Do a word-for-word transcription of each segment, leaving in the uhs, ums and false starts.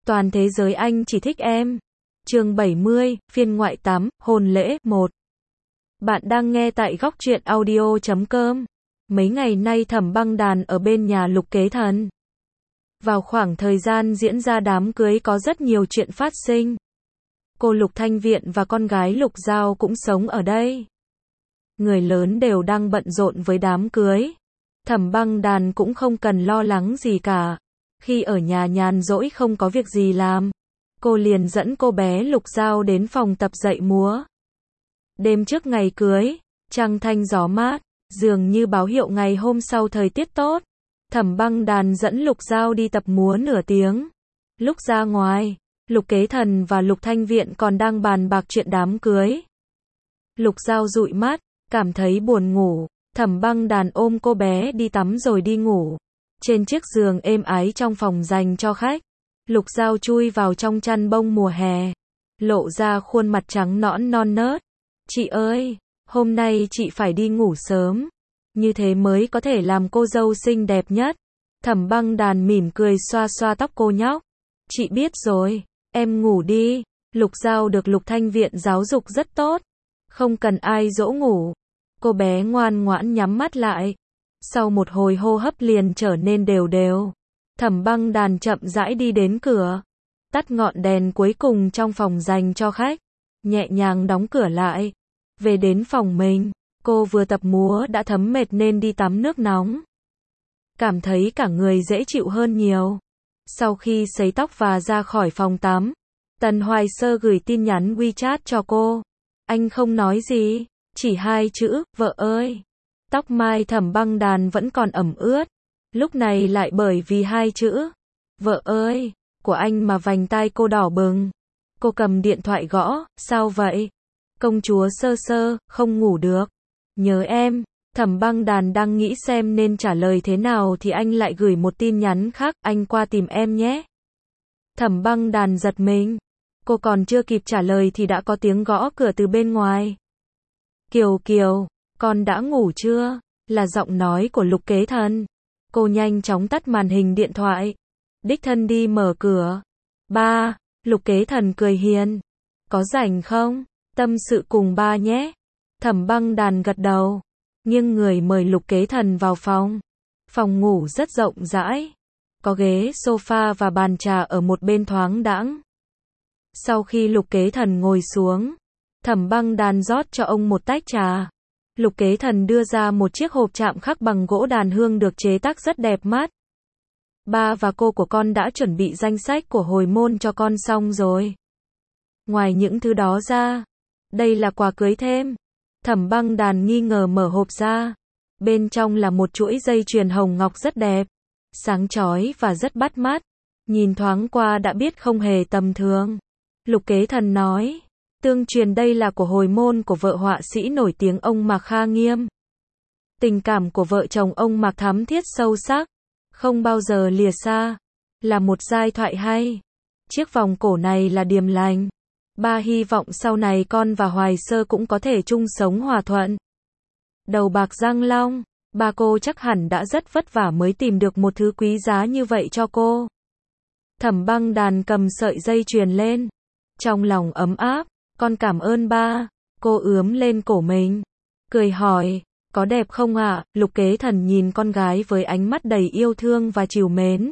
Toàn thế giới anh chỉ thích em. Chương bảy mươi, phiên ngoại tám, hôn lễ, một. Bạn đang nghe tại góc truyện audio chấm com. Mấy ngày nay Thẩm Băng Đàn ở bên nhà Lục Kế Thần. Vào khoảng thời gian diễn ra đám cưới có rất nhiều chuyện phát sinh. Cô Lục Thanh Viện và con gái Lục Giao cũng sống ở đây. Người lớn đều đang bận rộn với đám cưới. Thẩm Băng Đàn cũng không cần lo lắng gì cả. Khi ở nhà nhàn rỗi không có việc gì làm, cô liền dẫn cô bé Lục Giao đến phòng tập dạy múa. Đêm trước ngày cưới, trăng thanh gió mát, dường như báo hiệu ngày hôm sau thời tiết tốt. Thẩm Băng Đàn dẫn Lục Giao đi tập múa nửa tiếng. Lúc ra ngoài, Lục Kế Thần và Lục Thanh Viện còn đang bàn bạc chuyện đám cưới. Lục Giao dụi mắt, cảm thấy buồn ngủ. Thẩm Băng Đàn ôm cô bé đi tắm rồi đi ngủ. Trên chiếc giường êm ái trong phòng dành cho khách, Lục Giao chui vào trong chăn bông mùa hè, lộ ra khuôn mặt trắng nõn non nớt. Chị ơi, hôm nay chị phải đi ngủ sớm, như thế mới có thể làm cô dâu xinh đẹp nhất. Thẩm Băng Đàn mỉm cười xoa xoa tóc cô nhóc. Chị biết rồi, em ngủ đi. Lục Giao được Lục Thanh Viện giáo dục rất tốt, không cần ai dỗ ngủ. Cô bé ngoan ngoãn nhắm mắt lại. Sau một hồi hô hấp liền trở nên đều đều. Thẩm Băng Đàn chậm rãi đi đến cửa, tắt ngọn đèn cuối cùng trong phòng dành cho khách, nhẹ nhàng đóng cửa lại. Về đến phòng mình, cô vừa tập múa đã thấm mệt nên đi tắm nước nóng. Cảm thấy cả người dễ chịu hơn nhiều. Sau khi sấy tóc và ra khỏi phòng tắm, Tần Hoài Sơ gửi tin nhắn WeChat cho cô. Anh không nói gì, chỉ hai chữ, vợ ơi. Tóc mai Thẩm Băng Đàn vẫn còn ẩm ướt, lúc này lại bởi vì hai chữ, vợ ơi, của anh mà vành tai cô đỏ bừng. Cô cầm điện thoại gõ, sao vậy? Công chúa Sơ Sơ, không ngủ được. Nhớ em. Thẩm Băng Đàn đang nghĩ xem nên trả lời thế nào thì anh lại gửi một tin nhắn khác, anh qua tìm em nhé. Thẩm Băng Đàn giật mình. Cô còn chưa kịp trả lời thì đã có tiếng gõ cửa từ bên ngoài. Kiều Kiều, con đã ngủ chưa? Là giọng nói của Lục Kế Thần. Cô nhanh chóng tắt màn hình điện thoại, đích thân đi mở cửa. Ba, Lục Kế Thần cười hiền. Có rảnh không? Tâm sự cùng ba nhé. Thẩm Băng Đàn gật đầu, nghiêng người mời Lục Kế Thần vào phòng. Phòng ngủ rất rộng rãi, có ghế sofa và bàn trà ở một bên thoáng đãng. Sau khi Lục Kế Thần ngồi xuống, Thẩm Băng Đàn rót cho ông một tách trà. Lục Kế Thần đưa ra một chiếc hộp chạm khắc bằng gỗ đàn hương được chế tác rất đẹp mắt. Ba và cô của con đã chuẩn bị danh sách của hồi môn cho con xong rồi. Ngoài những thứ đó ra, đây là quà cưới thêm. Thẩm Băng Đàn nghi ngờ mở hộp ra. Bên trong là một chuỗi dây chuyền hồng ngọc rất đẹp, sáng chói và rất bắt mắt. Nhìn thoáng qua đã biết không hề tầm thường. Lục Kế Thần nói, tương truyền đây là của hồi môn của vợ họa sĩ nổi tiếng ông Mạc Kha Nghiêm. Tình cảm của vợ chồng ông Mạc thắm thiết sâu sắc, không bao giờ lìa xa, là một giai thoại hay. Chiếc vòng cổ này là điềm lành. Ba hy vọng sau này con và Hoài Sơ cũng có thể chung sống hòa thuận. Đầu bạc răng long, ba cô chắc hẳn đã rất vất vả mới tìm được một thứ quý giá như vậy cho cô. Thẩm Băng Đàn cầm sợi dây chuyền lên, trong lòng ấm áp. Con cảm ơn ba. Cô ướm lên cổ mình, cười hỏi, có đẹp không ạ? Lục Kế Thần nhìn con gái với ánh mắt đầy yêu thương và trìu mến.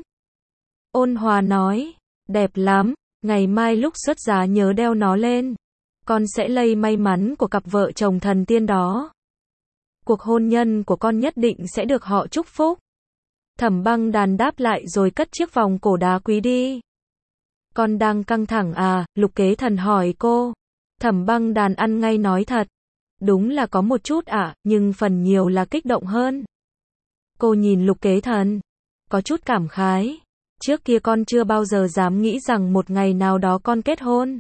Ôn hòa nói, đẹp lắm, ngày mai lúc xuất giá nhớ đeo nó lên. Con sẽ lây may mắn của cặp vợ chồng thần tiên đó. Cuộc hôn nhân của con nhất định sẽ được họ chúc phúc. Thẩm Băng Đàn đáp lại rồi cất chiếc vòng cổ đá quý đi. Con đang căng thẳng à? Lục Kế Thần hỏi cô. Thẩm Băng Đàn ăn ngay nói thật. Đúng là có một chút ạ, à, nhưng phần nhiều là kích động hơn. Cô nhìn Lục Kế Thần, có chút cảm khái. Trước kia con chưa bao giờ dám nghĩ rằng một ngày nào đó con kết hôn,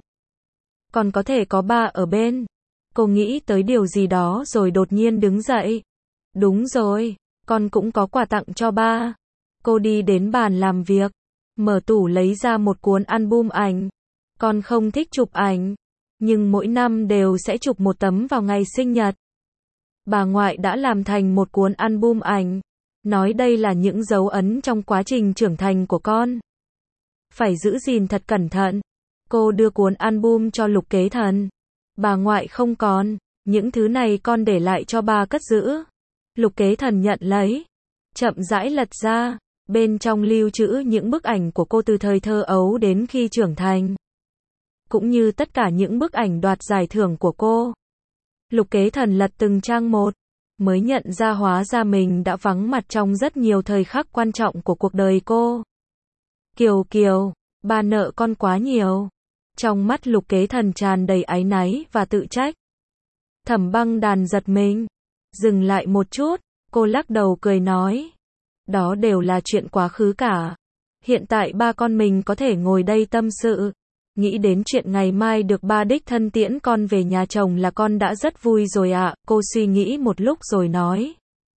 còn có thể có ba ở bên. Cô nghĩ tới điều gì đó rồi đột nhiên đứng dậy. Đúng rồi, con cũng có quà tặng cho ba. Cô đi đến bàn làm việc, mở tủ lấy ra một cuốn album ảnh. Con không thích chụp ảnh, nhưng mỗi năm đều sẽ chụp một tấm vào ngày sinh nhật. Bà ngoại đã làm thành một cuốn album ảnh, nói đây là những dấu ấn trong quá trình trưởng thành của con. phải giữ gìn thật cẩn thận. Cô đưa cuốn album cho Lục Kế Thần. Bà ngoại không còn, những thứ này con để lại cho bà cất giữ. Lục Kế Thần nhận lấy, chậm rãi lật ra, bên trong lưu trữ những bức ảnh của cô từ thời thơ ấu đến khi trưởng thành. Cũng như tất cả những bức ảnh đoạt giải thưởng của cô. Lục Kế Thần lật từng trang một, mới nhận ra hóa ra mình đã vắng mặt trong rất nhiều thời khắc quan trọng của cuộc đời cô. Kiều Kiều, bà nợ con quá nhiều. Trong mắt Lục Kế Thần tràn đầy áy náy và tự trách. Thẩm Băng Đàn giật mình, dừng lại một chút, cô lắc đầu cười nói. Đó đều là chuyện quá khứ cả. Hiện tại ba con mình có thể ngồi đây tâm sự. Nghĩ đến chuyện ngày mai được ba đích thân tiễn con về nhà chồng là con đã rất vui rồi ạ. Cô suy nghĩ một lúc rồi nói.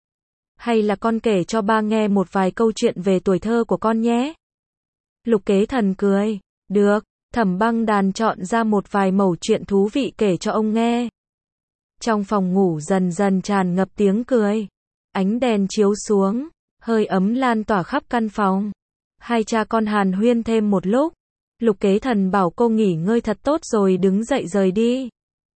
Hay là con kể cho ba nghe một vài câu chuyện về tuổi thơ của con nhé. Lục Kế Thần cười. Được. Thẩm Băng Đàn chọn ra một vài mẩu chuyện thú vị kể cho ông nghe. Trong phòng ngủ dần dần tràn ngập tiếng cười. Ánh đèn chiếu xuống, hơi ấm lan tỏa khắp căn phòng. Hai cha con hàn huyên thêm một lúc. Lục Kế Thần bảo cô nghỉ ngơi thật tốt rồi đứng dậy rời đi.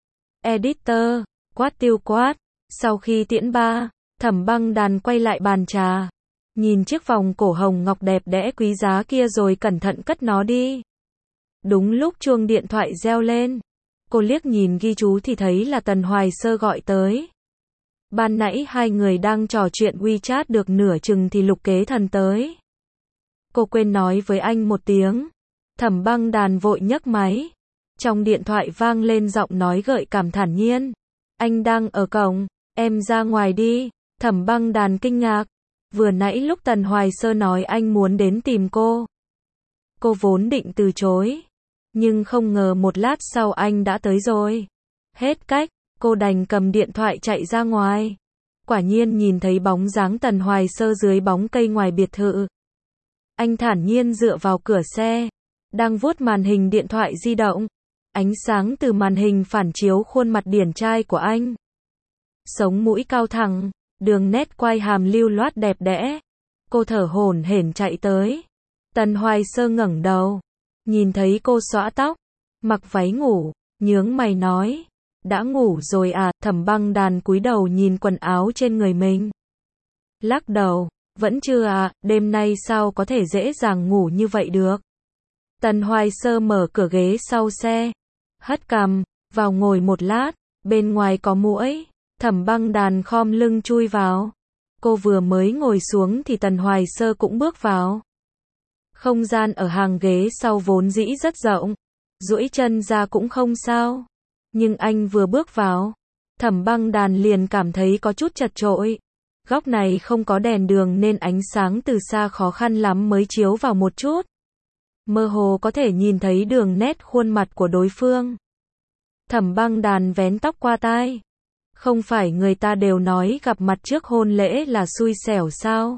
Editor, quát tiêu quát. Sau khi tiễn ba, Thẩm Băng Đàn quay lại bàn trà. Nhìn chiếc vòng cổ hồng ngọc đẹp đẽ quý giá kia rồi cẩn thận cất nó đi. Đúng lúc chuông điện thoại reo lên. Cô liếc nhìn ghi chú thì thấy là Tần Hoài Sơ gọi tới. Ban nãy hai người đang trò chuyện WeChat được nửa chừng thì Lục Kế Thần tới. Cô quên nói với anh một tiếng. Thẩm Băng Đàn vội nhấc máy. Trong điện thoại vang lên giọng nói gợi cảm thản nhiên. Anh đang ở cổng, em ra ngoài đi. Thẩm Băng Đàn kinh ngạc. Vừa nãy lúc Tần Hoài Sơ nói anh muốn đến tìm cô. Cô vốn định từ chối. Nhưng không ngờ một lát sau anh đã tới rồi. Hết cách, cô đành cầm điện thoại chạy ra ngoài. Quả nhiên nhìn thấy bóng dáng Tần Hoài Sơ dưới bóng cây ngoài biệt thự. Anh thản nhiên dựa vào cửa xe, đang vuốt màn hình điện thoại di động. Ánh sáng từ màn hình phản chiếu khuôn mặt điển trai của anh. Sống mũi cao thẳng, đường nét quai hàm lưu loát đẹp đẽ. Cô thở hổn hển chạy tới. Tần Hoài Sơ ngẩng đầu, nhìn thấy cô xõa tóc, mặc váy ngủ, nhướng mày nói. Đã ngủ rồi à? Thẩm Băng Đàn cúi đầu nhìn quần áo trên người mình. Lắc đầu, vẫn chưa à, đêm nay sao có thể dễ dàng ngủ như vậy được. Tần Hoài Sơ mở cửa ghế sau xe, hất cằm, vào ngồi một lát, bên ngoài có muỗi. Thẩm Băng Đàn khom lưng chui vào. Cô vừa mới ngồi xuống thì Tần Hoài Sơ cũng bước vào. Không gian ở hàng ghế sau vốn dĩ rất rộng, duỗi chân ra cũng không sao. Nhưng anh vừa bước vào, Thẩm Băng Đàn liền cảm thấy có chút chật chội. Góc này không có đèn đường nên ánh sáng từ xa khó khăn lắm mới chiếu vào một chút. Mơ hồ có thể nhìn thấy đường nét khuôn mặt của đối phương. Thẩm Băng Đàn vén tóc qua tai. Không phải người ta đều nói gặp mặt trước hôn lễ là xui xẻo sao?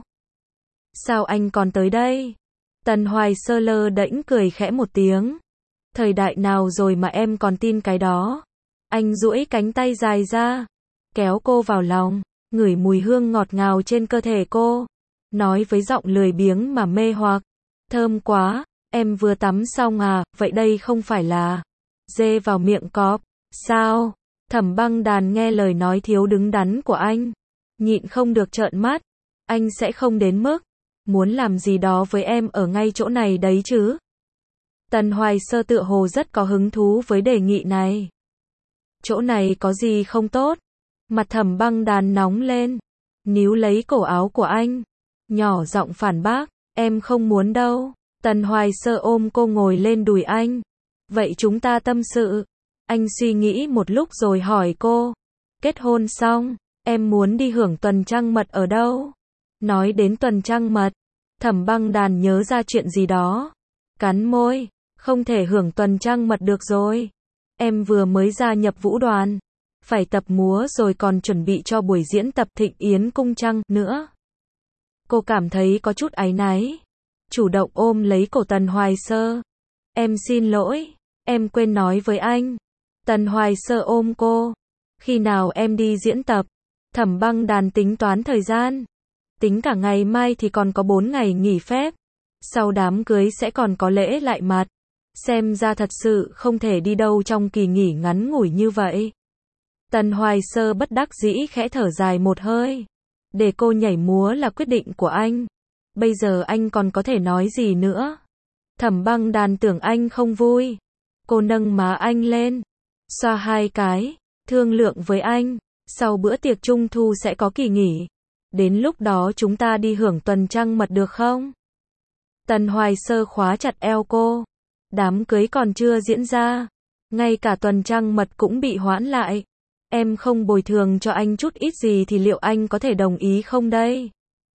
Sao anh còn tới đây? Tần Hoài Sơ lơ đễnh cười khẽ một tiếng. Thời đại nào rồi mà em còn tin cái đó? Anh duỗi cánh tay dài ra, kéo cô vào lòng, ngửi mùi hương ngọt ngào trên cơ thể cô, nói với giọng lười biếng mà mê hoặc. Thơm quá, em vừa tắm xong à, vậy đây không phải là dê vào miệng cọp, sao? Thẩm Băng Đàn nghe lời nói thiếu đứng đắn của anh, nhịn không được trợn mắt. Anh sẽ không đến mức muốn làm gì đó với em ở ngay chỗ này đấy chứ? Tần Hoài Sơ tựa hồ rất có hứng thú với đề nghị này. Chỗ này có gì không tốt? Mặt Thẩm Băng Đàn nóng lên, níu lấy cổ áo của anh, nhỏ giọng phản bác, em không muốn đâu. Tần Hoài Sơ ôm cô ngồi lên đùi anh. Vậy chúng ta tâm sự. Anh suy nghĩ một lúc rồi hỏi cô. Kết hôn xong, em muốn đi hưởng tuần trăng mật ở đâu? Nói đến tuần trăng mật, Thẩm Băng Đàn nhớ ra chuyện gì đó. Cắn môi, không thể hưởng tuần trăng mật được rồi. Em vừa mới gia nhập vũ đoàn, phải tập múa rồi còn chuẩn bị cho buổi diễn tập Thịnh Yến Cung Trăng nữa. Cô cảm thấy có chút áy náy, chủ động ôm lấy cổ Tần Hoài Sơ. Em xin lỗi, em quên nói với anh. Tần Hoài Sơ ôm cô. Khi nào em đi diễn tập? Thẩm Băng Đàn tính toán thời gian. Tính cả ngày mai thì còn có bốn ngày nghỉ phép. Sau đám cưới sẽ còn có lễ lại mặt. Xem ra thật sự không thể đi đâu trong kỳ nghỉ ngắn ngủi như vậy. Tần Hoài Sơ bất đắc dĩ khẽ thở dài một hơi. Để cô nhảy múa là quyết định của anh. Bây giờ anh còn có thể nói gì nữa? Thẩm Băng Đàn tưởng anh không vui. Cô nâng má anh lên, xoa hai cái, thương lượng với anh. Sau bữa tiệc trung thu sẽ có kỳ nghỉ. Đến lúc đó chúng ta đi hưởng tuần trăng mật được không? Tần Hoài Sơ khóa chặt eo cô. Đám cưới còn chưa diễn ra. Ngay cả tuần trăng mật cũng bị hoãn lại. Em không bồi thường cho anh chút ít gì thì liệu anh có thể đồng ý không đây?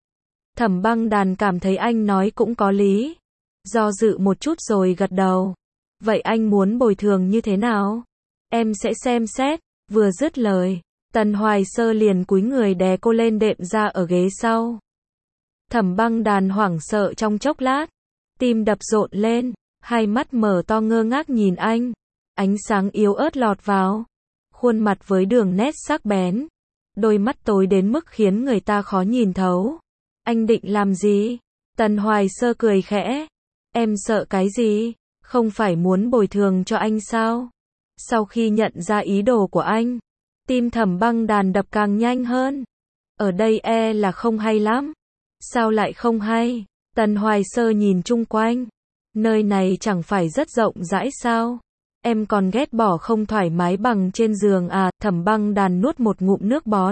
Thẩm Băng Đàn cảm thấy anh nói cũng có lý. Do dự một chút rồi gật đầu. Vậy anh muốn bồi thường như thế nào? Em sẽ xem xét. Vừa dứt lời, Tần Hoài Sơ liền cúi người đè cô lên đệm ra ở ghế sau. Thẩm Băng Đàn hoảng sợ trong chốc lát. Tim đập rộn lên. Hai mắt mở to ngơ ngác nhìn anh. Ánh sáng yếu ớt lọt vào. Khuôn mặt với đường nét sắc bén. Đôi mắt tối đến mức khiến người ta khó nhìn thấu. Anh định làm gì? Tần Hoài Sơ cười khẽ. Em sợ cái gì? Không phải muốn bồi thường cho anh sao? Sau khi nhận ra ý đồ của anh, tim Thẩm Băng Đàn đập càng nhanh hơn. Ở đây e là không hay lắm. Sao lại không hay? Tần Hoài Sơ nhìn chung quanh. Nơi này chẳng phải rất rộng rãi sao? Em còn ghét bỏ không thoải mái bằng trên giường à? Thẩm Băng Đàn nuốt một ngụm nước bọt.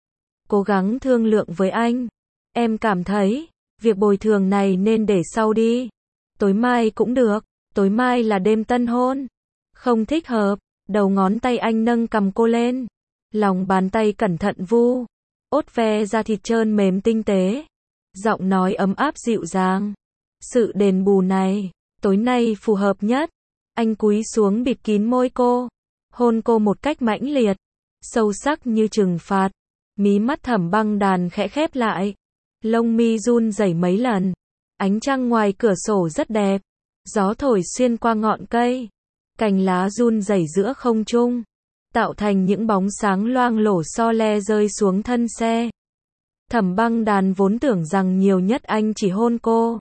Cố gắng thương lượng với anh. Em cảm thấy, việc bồi thường này nên để sau đi. Tối mai cũng được. Tối mai là đêm tân hôn. Không thích hợp. Đầu ngón tay anh nâng cầm cô lên. Lòng bàn tay cẩn thận vu. Ốt ve da thịt trơn mềm tinh tế. Giọng nói ấm áp dịu dàng. Sự đền bù này, tối nay phù hợp nhất. Anh cúi xuống bịt kín môi cô. Hôn cô một cách mãnh liệt. Sâu sắc như trừng phạt. Mí mắt Thẩm Băng Đàn khẽ khép lại. Lông mi run rẩy mấy lần. Ánh trăng ngoài cửa sổ rất đẹp. Gió thổi xuyên qua ngọn cây. Cành lá run rẩy giữa không trung. Tạo thành những bóng sáng loang lổ so le rơi xuống thân xe. Thẩm Băng Đàn vốn tưởng rằng nhiều nhất anh chỉ hôn cô.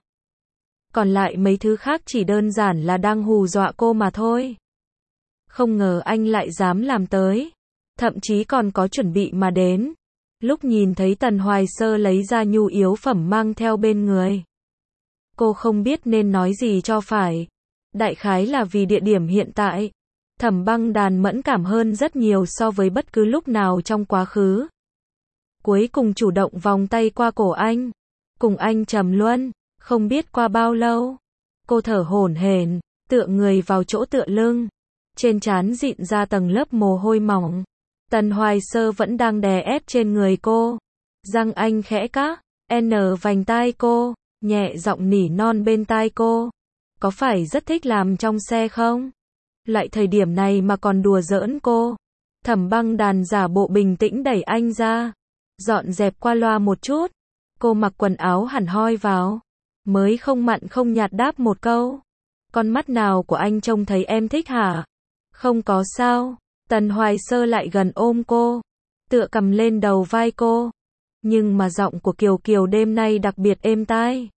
Còn lại mấy thứ khác chỉ đơn giản là đang hù dọa cô mà thôi. Không ngờ anh lại dám làm tới. Thậm chí còn có chuẩn bị mà đến. Lúc nhìn thấy Tần Hoài Sơ lấy ra nhu yếu phẩm mang theo bên người. Cô không biết nên nói gì cho phải. Đại khái là vì địa điểm hiện tại. Thẩm Băng Đàn mẫn cảm hơn rất nhiều so với bất cứ lúc nào trong quá khứ. Cuối cùng chủ động vòng tay qua cổ anh. Cùng anh trầm luân. Không biết qua bao lâu. Cô thở hổn hển, tựa người vào chỗ tựa lưng. Trên trán dịn ra tầng lớp mồ hôi mỏng. Tần Hoài Sơ vẫn đang đè ép trên người cô. Răng anh khẽ các, n vành tai cô, nhẹ giọng nỉ non bên tai cô. Có phải rất thích làm trong xe không? Lại thời điểm này mà còn đùa giỡn cô. Thẩm Băng Đàn giả bộ bình tĩnh đẩy anh ra. Dọn dẹp qua loa một chút. Cô mặc quần áo hẳn hoi vào. Mới không mặn không nhạt đáp một câu. Con mắt nào của anh trông thấy em thích hả? Không có sao. Tần Hoài Sơ lại gần ôm cô. Tựa cầm lên đầu vai cô. Nhưng mà giọng của Kiều Kiều đêm nay đặc biệt êm tai.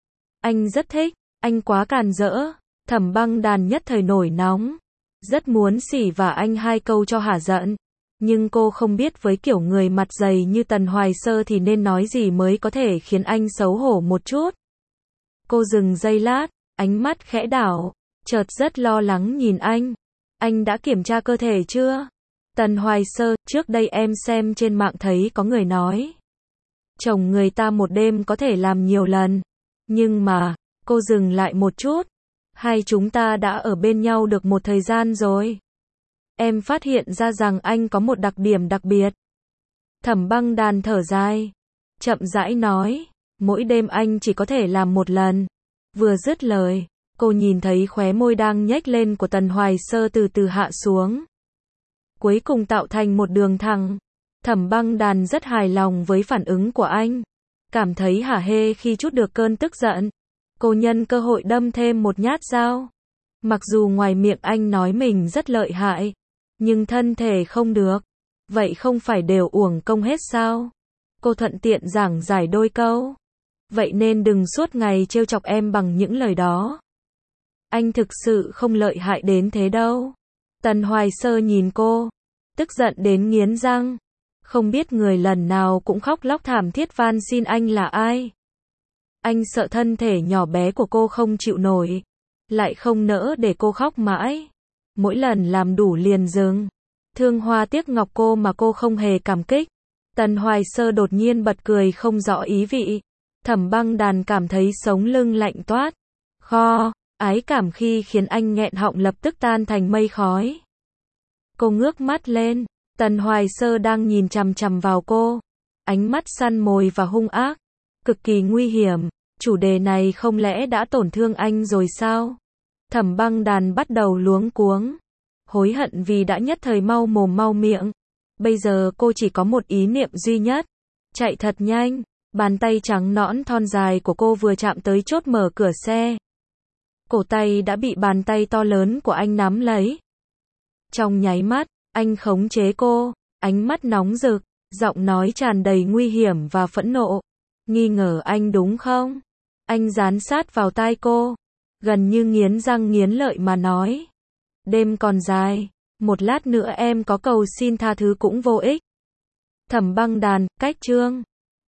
Anh rất thích. Anh quá càn rỡ. Thẩm Băng Đàn nhất thời nổi nóng. Rất muốn xỉ vả anh hai câu cho hả giận. Nhưng cô không biết với kiểu người mặt dày như Tần Hoài Sơ thì nên nói gì mới có thể khiến anh xấu hổ một chút. Cô dừng giây lát, ánh mắt khẽ đảo, chợt rất lo lắng nhìn anh. Anh đã kiểm tra cơ thể chưa? Tần Hoài Sơ, trước đây em xem trên mạng thấy có người nói. Chồng người ta một đêm có thể làm nhiều lần. Nhưng mà, cô dừng lại một chút. Hai chúng ta đã ở bên nhau được một thời gian rồi. Em phát hiện ra rằng anh có một đặc điểm đặc biệt. Thẩm Băng Đàn thở dài. Chậm rãi nói. Mỗi đêm anh chỉ có thể làm một lần. Vừa dứt lời, cô nhìn thấy khóe môi đang nhếch lên của Tần Hoài Sơ từ từ hạ xuống. Cuối cùng tạo thành một đường thẳng. Thẩm Băng Đàn rất hài lòng với phản ứng của anh. Cảm thấy hả hê khi trút được cơn tức giận. Cô nhân cơ hội đâm thêm một nhát dao. Mặc dù ngoài miệng anh nói mình rất lợi hại, nhưng thân thể không được. Vậy không phải đều uổng công hết sao? Cô thuận tiện giảng giải đôi câu. vậy nên đừng suốt ngày trêu chọc em bằng những lời đó. Anh thực sự không lợi hại đến thế đâu. Tần Hoài Sơ nhìn cô, tức giận đến nghiến răng. Không biết người lần nào cũng khóc lóc thảm thiết van xin anh là ai. Anh sợ thân thể nhỏ bé của cô không chịu nổi, lại không nỡ để cô khóc mãi. Mỗi lần làm đủ liền dừng. Thương hoa tiếc ngọc cô mà cô không hề cảm kích. Tần Hoài Sơ đột nhiên bật cười không rõ ý vị. Thẩm Băng Đàn cảm thấy sống lưng lạnh toát. Kho, ái cảm khi khiến anh nghẹn họng lập tức tan thành mây khói. Cô ngước mắt lên, Tần Hoài Sơ đang nhìn chằm chằm vào cô. Ánh mắt săn mồi và hung ác, cực kỳ nguy hiểm. Chủ đề này không lẽ đã tổn thương anh rồi sao? Thẩm Băng Đàn bắt đầu luống cuống, hối hận vì đã nhất thời mau mồm mau miệng. Bây giờ cô chỉ có một ý niệm duy nhất, chạy thật nhanh. Bàn tay trắng nõn thon dài của cô vừa chạm tới chốt mở cửa xe, cổ tay đã bị bàn tay to lớn của anh nắm lấy. Trong nháy mắt, anh khống chế cô, ánh mắt nóng rực, giọng nói tràn đầy nguy hiểm và phẫn nộ. Nghi ngờ anh đúng không? Anh dán sát vào tai cô, gần như nghiến răng nghiến lợi mà nói. Đêm còn dài, một lát nữa em có cầu xin tha thứ cũng vô ích. Thẩm Băng Đàn, cách chương